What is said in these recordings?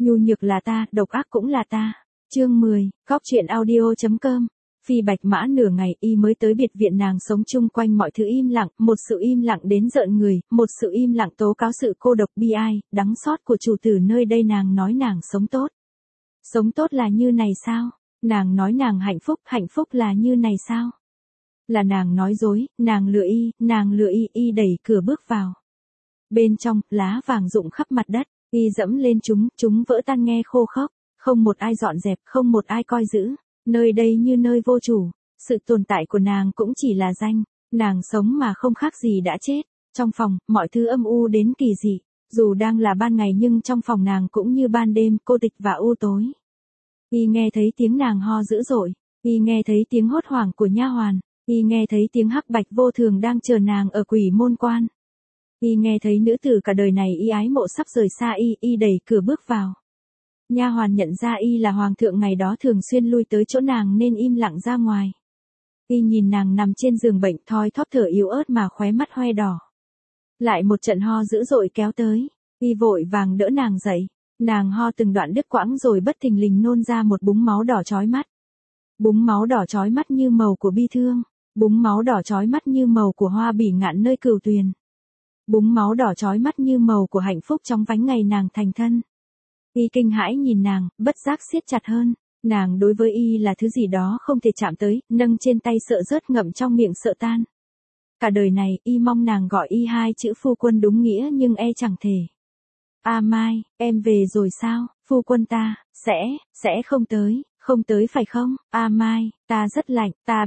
Nhu nhược là ta, độc ác cũng là ta. Chương 10, Cóc truyện audio.com. Phi Bạch Mã nửa ngày y mới tới biệt viện, nàng sống chung quanh mọi thứ im lặng, một sự im lặng đến rợn người, một sự im lặng tố cáo sự cô độc bi ai, đắng xót của chủ tử nơi đây. Nàng nói nàng sống tốt. Sống tốt là như này sao? Nàng nói nàng hạnh phúc là như này sao? Là nàng nói dối, nàng lừa y đẩy cửa bước vào. Bên trong, lá vàng rụng khắp mặt đất, y dẫm lên chúng vỡ tan nghe khô khốc, không một ai dọn dẹp, không một ai coi giữ. Nơi đây như nơi vô chủ, sự tồn tại của nàng cũng chỉ là danh, nàng sống mà không khác gì đã chết. Trong phòng, mọi thứ âm u đến kỳ dị, dù đang là ban ngày nhưng trong phòng nàng cũng như ban đêm, cô tịch và u tối. Y nghe thấy tiếng nàng ho dữ dội, y nghe thấy tiếng hốt hoảng của nha hoàn, y nghe thấy tiếng hắc bạch vô thường đang chờ nàng ở quỷ môn quan. Y nghe thấy nữ tử cả đời này y ái mộ sắp rời xa y đẩy cửa bước vào. Nha hoàn nhận ra y là hoàng thượng ngày đó thường xuyên lui tới chỗ nàng nên im lặng ra ngoài. Y nhìn nàng nằm trên giường bệnh thoi thóp thở yếu ớt mà khóe mắt hoe đỏ. Lại một trận ho dữ dội kéo tới, y vội vàng đỡ nàng dậy. Nàng ho từng đoạn đứt quãng rồi bất thình lình nôn ra một búng máu đỏ chói mắt. Búng máu đỏ chói mắt như màu của bi thương, búng máu đỏ chói mắt như màu của hoa bỉ ngạn nơi cửu tuyền. Búng máu đỏ chói mắt như màu của hạnh phúc chóng vánh ngày nàng thành thân. Y kinh hãi nhìn nàng, bất giác siết chặt hơn. Nàng đối với y là thứ gì đó không thể chạm tới, nâng trên tay sợ rớt, ngậm trong miệng sợ tan. Cả đời này, y mong nàng gọi y hai chữ phu quân đúng nghĩa nhưng chẳng thể. A Mai, em về rồi sao? Phu quân ta, sẽ không tới phải không? A Mai, ta rất lạnh,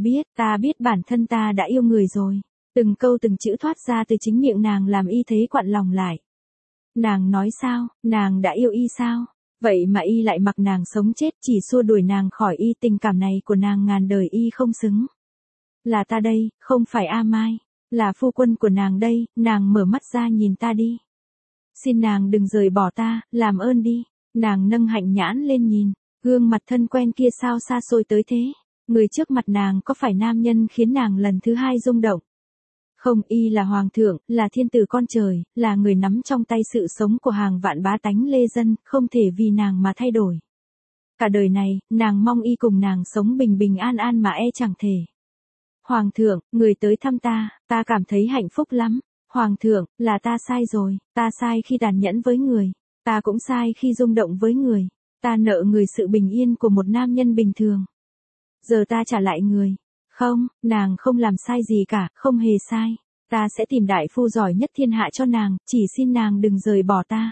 ta biết bản thân ta đã yêu người rồi. Từng câu từng chữ thoát ra từ chính miệng nàng làm y thấy quặn lòng lại. Nàng nói sao, nàng đã yêu y sao? Vậy mà y lại mặc nàng sống chết, chỉ xua đuổi nàng khỏi y. Tình cảm này của nàng ngàn đời y không xứng. Là ta đây, không phải A Mai. Là phu quân của nàng đây, nàng mở mắt ra nhìn ta đi. Xin nàng đừng rời bỏ ta, làm ơn đi. Nàng nâng hạnh nhãn lên nhìn, gương mặt thân quen kia sao xa xôi tới thế. Người trước mặt nàng có phải nam nhân khiến nàng lần thứ hai rung động? Không, y là hoàng thượng, là thiên tử con trời, là người nắm trong tay sự sống của hàng vạn bá tánh lê dân, không thể vì nàng mà thay đổi. Cả đời này, nàng mong y cùng nàng sống bình bình an an mà chẳng thể. Hoàng thượng, người tới thăm ta cảm thấy hạnh phúc lắm. Hoàng thượng, là ta sai rồi, ta sai khi tàn nhẫn với người, ta cũng sai khi rung động với người, ta nợ người sự bình yên của một nam nhân bình thường. Giờ ta trả lại người. Không, nàng không làm sai gì cả, không hề sai. Ta sẽ tìm đại phu giỏi nhất thiên hạ cho nàng, chỉ xin nàng đừng rời bỏ ta.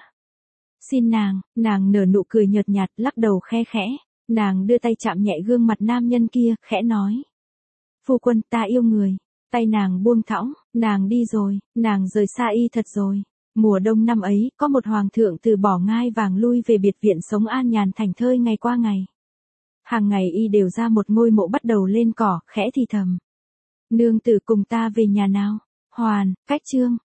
Xin nàng nở nụ cười nhợt nhạt, lắc đầu khe khẽ. Nàng đưa tay chạm nhẹ gương mặt nam nhân kia, khẽ nói. Phu quân, ta yêu người. Tay nàng buông thõng, nàng đi rồi, nàng rời xa y thật rồi. Mùa đông năm ấy, có một hoàng thượng từ bỏ ngai vàng lui về biệt viện sống an nhàn thảnh thơi ngày qua ngày. Hàng ngày y đều ra một ngôi mộ bắt đầu lên cỏ, khẽ thì thầm. Nương tử cùng ta về nhà nào. Hoàn, cách chương.